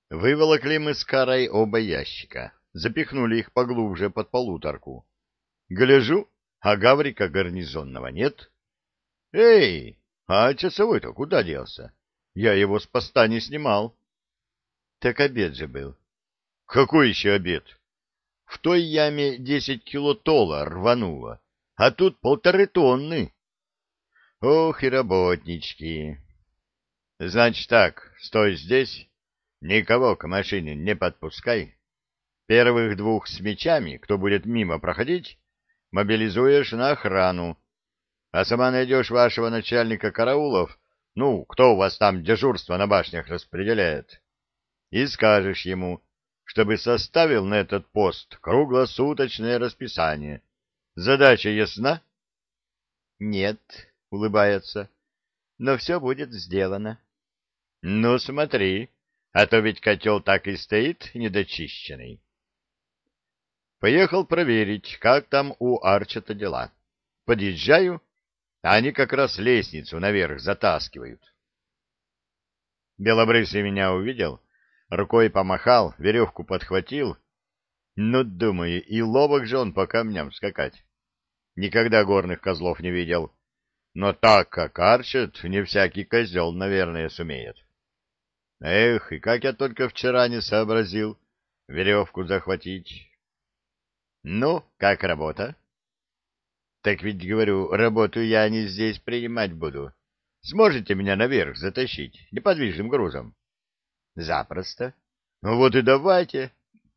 Выволокли мы с Карой оба ящика, запихнули их поглубже под полуторку. Гляжу, а Гаврика гарнизонного нет. Эй, а часовой-то куда делся? Я его с поста не снимал. Так обед же был. Какой еще обед? В той яме 10 килотола рвануло, а тут 1,5 тонны. Ох и работнички. Значит так, стой здесь, никого к машине не подпускай. Первых двух с мечами, кто будет мимо проходить, мобилизуешь на охрану, а сама найдешь вашего начальника караулов, ну, кто у вас там дежурство на башнях распределяет, и скажешь ему, чтобы составил на этот пост круглосуточное расписание. Задача ясна? — Нет, — улыбается, — но все будет сделано. — Ну, смотри, а то ведь котел так и стоит недочищенный. Поехал проверить, как там у Арчета дела. Подъезжаю, а они как раз лестницу наверх затаскивают. Белобрысый меня увидел, рукой помахал, веревку подхватил. Ну, думаю, и ловок же он по камням скакать. Никогда горных козлов не видел. Но так, как Арчет, не всякий козел, наверное, сумеет. Эх, и как я только вчера не сообразил веревку захватить. Ну, как работа? Так ведь, говорю, работу я не здесь принимать буду. Сможете меня наверх затащить неподвижным грузом? Запросто. Ну вот и давайте.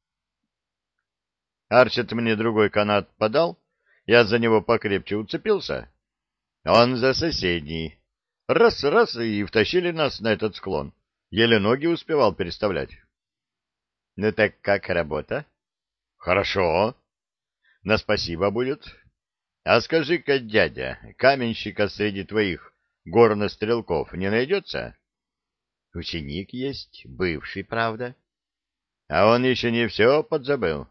Арчет мне другой канат подал, я за него покрепче уцепился. Он за соседний. Раз-раз, и втащили нас на этот склон. Еле ноги успевал переставлять. Ну так как работа? Хорошо. На спасибо будет. А скажи-ка, дядя, каменщика среди твоих горнострелков не найдется? Ученик есть, бывший, правда. А он еще не все подзабыл.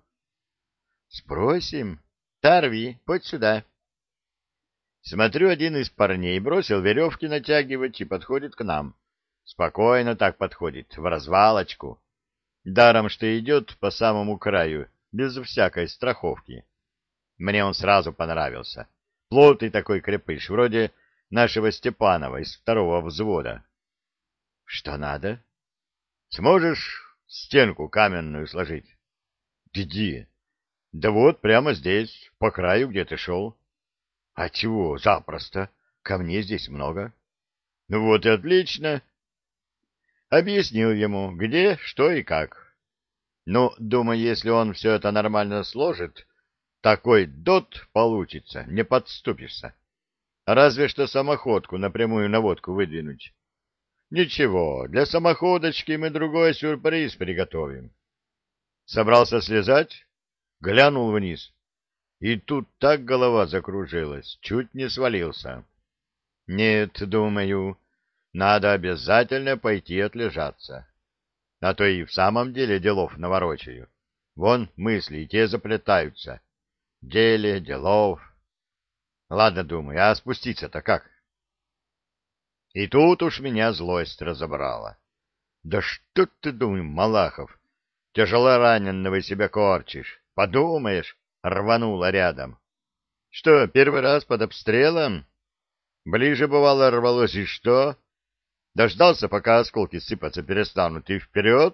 Спросим. Тарви, подь сюда. Смотрю, один из парней бросил веревки натягивать и подходит к нам. Спокойно так подходит, в развалочку. Даром, что идет по самому краю, без всякой страховки. Мне он сразу понравился. Плотный такой крепыш, вроде нашего Степанова из 2-го взвода. Что надо? Сможешь стенку каменную сложить? Где? Да вот, прямо здесь, по краю, где ты шел. А чего, запросто. Камней здесь много. Ну вот и отлично. Объяснил ему, где, что и как. Ну, думаю, если он все это нормально сложит, такой дот получится, не подступишься. Разве что самоходку на прямую наводку выдвинуть. Ничего, для самоходочки мы другой сюрприз приготовим. Собрался слезать, глянул вниз. И тут так голова закружилась, чуть не свалился. Нет, думаю, надо обязательно пойти отлежаться. А то и в самом деле делов наворочаю. Вон мысли и те заплетаются. Деле, делов. Ладно, думаю, а спуститься-то как? И тут уж меня злость разобрала. Да что ты, думаю, Малахов, тяжелораненого себя корчишь? Подумаешь, рвануло рядом. Что, первый раз под обстрелом? Ближе, бывало, рвалось, и что? Дождался, пока осколки сыпаться перестанут, и вперед?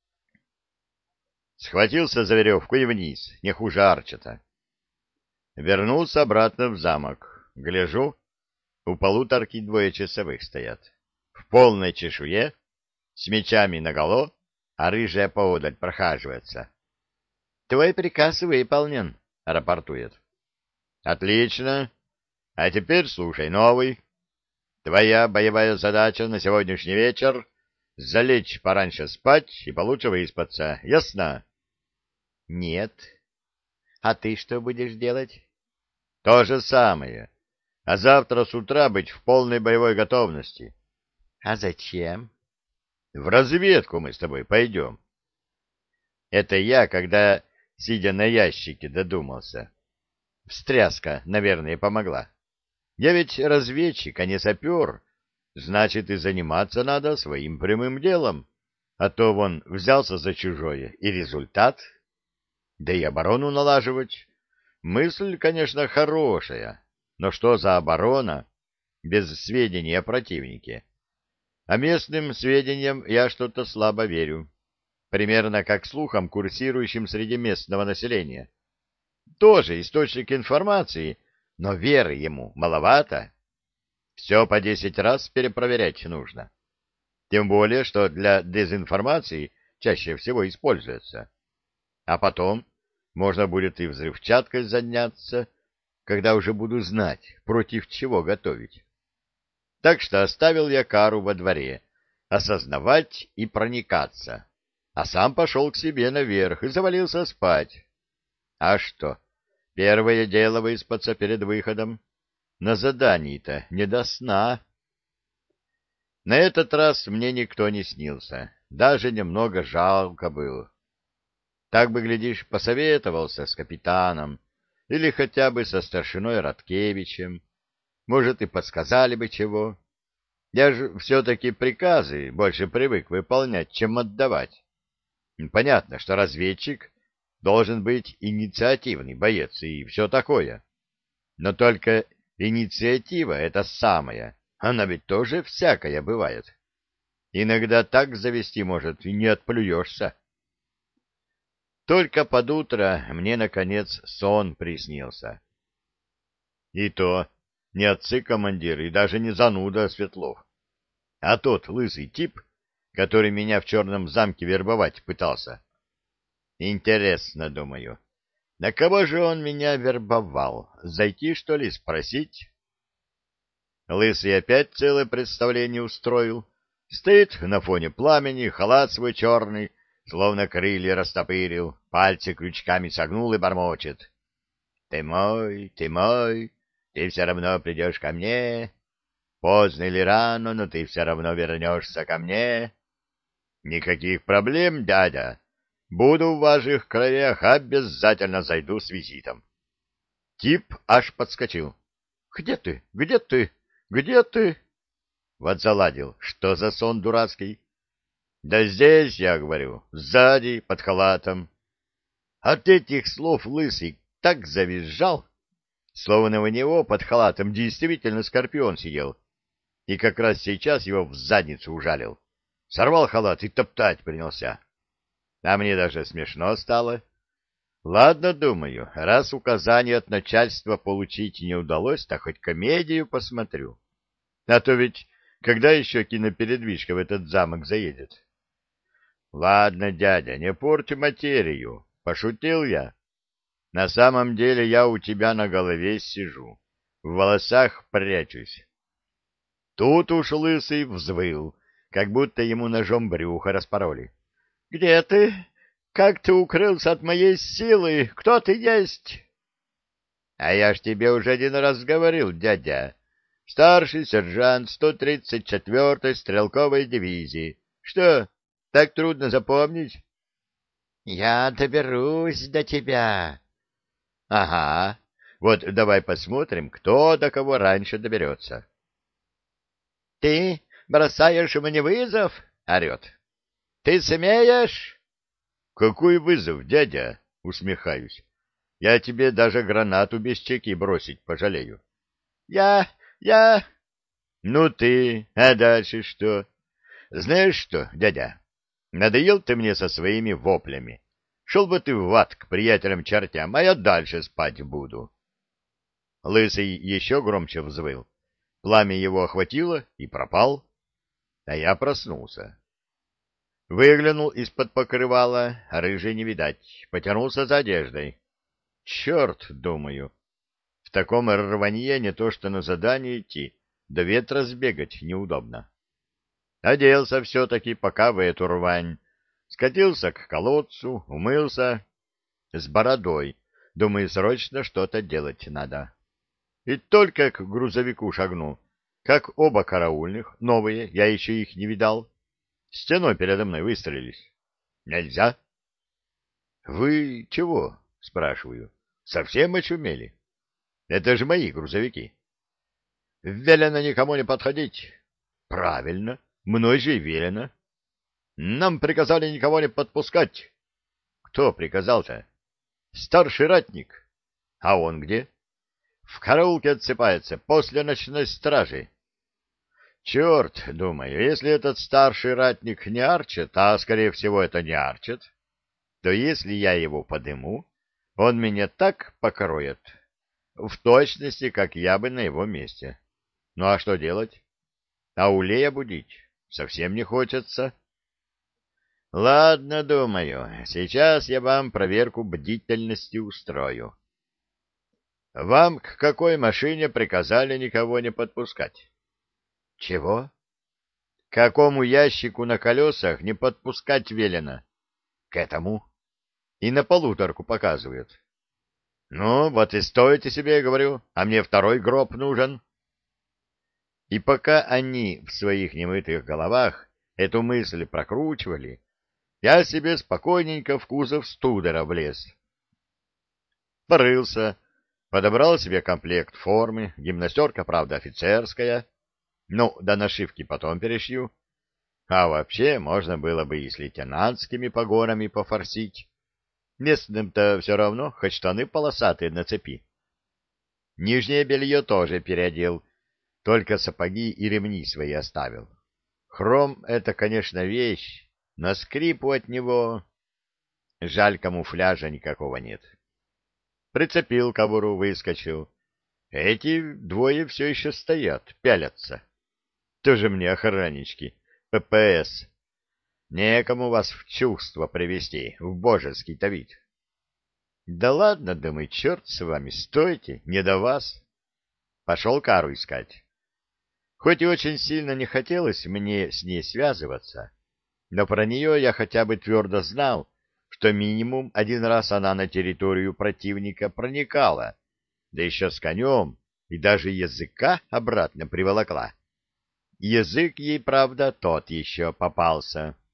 Схватился за веревку и вниз, не хуже Арчета. Вернулся обратно в замок. Гляжу, у полуторки 2 часовых стоят. В полной чешуе, с мечами наголо, а рыжая поодаль прохаживается. — Твой приказ выполнен, — рапортует. — Отлично. А теперь слушай новый. Твоя боевая задача на сегодняшний вечер — залечь пораньше спать и получше выспаться. Ясно? — Нет. А ты что будешь делать? — То же самое. А завтра с утра быть в полной боевой готовности. — А зачем? — В разведку мы с тобой пойдем. Это я, когда, сидя на ящике, додумался. Встряска, наверное, помогла. Я ведь разведчик, а не сапер. Значит, и заниматься надо своим прямым делом. А то вон взялся за чужое, и результат, да и оборону налаживать. Мысль, конечно, хорошая, но что за оборона без сведений о противнике? А местным сведениям я что-то слабо верю. Примерно как слухам, курсирующим среди местного населения. Тоже источник информации, но веры ему маловато. Все по 10 раз перепроверять нужно. Тем более, что для дезинформации чаще всего используется. А потом можно будет и взрывчаткой заняться, когда уже буду знать, против чего готовить. Так что оставил я Кару во дворе, осознавать и проникаться, а сам пошел к себе наверх и завалился спать. А что, первое дело выспаться перед выходом? На задании-то не до сна. На этот раз мне никто не снился, даже немного жалко было. Так бы, глядишь, посоветовался с капитаном или хотя бы со старшиной Радкевичем. Может, и подсказали бы чего. Я же все-таки приказы больше привык выполнять, чем отдавать. Понятно, что разведчик должен быть инициативный боец и все такое. Но только инициатива — это самое. Она ведь тоже всякая бывает. Иногда так завести может, и не отплюешься. Только под утро мне, наконец, сон приснился. И то не отцы-командир и даже не зануда Светлов, а тот лысый тип, который меня в Черном замке вербовать пытался. Интересно, думаю, на кого же он меня вербовал? Зайти, что ли, спросить? Лысый опять целое представление устроил. Стоит на фоне пламени, халат свой черный, словно крылья растопырил, пальцы крючками согнул и бормочет. Ты мой, ты все равно придешь ко мне. Поздно или рано, но ты все равно вернешься ко мне. Никаких проблем, дядя. Буду в ваших краях, обязательно зайду с визитом. Тип аж подскочил. Где ты? Где ты? Где ты? Вот заладил. Что за сон дурацкий? Да здесь, я говорю, сзади, под халатом. От этих слов лысый так завизжал, словно у него под халатом действительно скорпион сидел, и как раз сейчас его в задницу ужалил. Сорвал халат и топтать принялся. А мне даже смешно стало. Ладно, думаю, раз указание от начальства получить не удалось, так хоть комедию посмотрю. А то ведь когда еще кинопередвижка в этот замок заедет? Ладно, дядя, не порти материю. Пошутил я. На самом деле я у тебя на голове сижу, в волосах прячусь. Тут уж лысый взвыл, как будто ему ножом брюхо распороли. — Где ты? Как ты укрылся от моей силы? Кто ты есть? — А я ж тебе уже один раз говорил, дядя. Старший сержант 134-й стрелковой дивизии. Что, так трудно запомнить? — Я доберусь до тебя. — Ага, вот давай посмотрим, кто до кого раньше доберется. — Ты бросаешь мне вызов? — орет. — Ты смеешь? — Какой вызов, дядя? — усмехаюсь. — Я тебе даже гранату без чеки бросить пожалею. — Я... — Ну ты, а дальше что? Знаешь что, дядя, надоел ты мне со своими воплями. Шел бы ты в ад к приятелям-чертям, а я дальше спать буду. Лысый еще громче взвыл. Пламя его охватило и пропал, а я проснулся. Выглянул из-под покрывала, а рыжий не видать, потянулся за одеждой. Черт, думаю, в таком рванье не то что на задание идти, до ветра сбегать неудобно. Оделся все-таки пока в эту рвань, скатился к колодцу, умылся с бородой, думаю, срочно что-то делать надо. И только к грузовику шагнул, как оба караульных, новые, я еще их не видал, стеной передо мной выстрелились. Нельзя. — Вы чего? — спрашиваю. — Совсем очумели? Это же мои грузовики. — Велено никому не подходить. — Правильно, мной же и велено. Нам приказали никого не подпускать. Кто приказал-то? Старший ратник. А он где? В караулке отсыпается после ночной стражи. Черт, думаю, если этот старший ратник не Арчет, а, скорее всего, это не Арчет, то если я его подыму, он меня так покроет, в точности, как я бы на его месте. Ну а что делать? Аулея будить совсем не хочется. Ладно, думаю, сейчас я вам проверку бдительности устрою. Вам к какой машине приказали никого не подпускать? Чего? К какому ящику на колесах не подпускать велено? К этому. И на полуторку показывают. Ну, вот и стойте себе, говорю, а мне второй гроб нужен. И пока они в своих немытых головах эту мысль прокручивали, я себе спокойненько в кузов студера влез. Порылся, подобрал себе комплект формы, гимнастерка, правда, офицерская, ну, до нашивки потом перешью. А вообще можно было бы и с лейтенантскими погонами пофорсить. Местным-то все равно, хоть штаны полосатые на цепи. Нижнее белье тоже переодел, только сапоги и ремни свои оставил. Хром — это, конечно, вещь, но скрипу от него... Жаль, камуфляжа никакого нет. Прицепил кобуру, выскочил. Эти двое все еще стоят, пялятся. Тоже мне охраннички, ППС. Некому вас в чувство привести, в божеский-то вид. Да ладно, думай, черт с вами, стойте, не до вас. Пошел кару искать. Хоть и очень сильно не хотелось мне с ней связываться, но про нее я хотя бы твердо знал, что минимум один раз она на территорию противника проникала, да еще с конем, и даже языка обратно приволокла. Язык ей, правда, тот еще попался.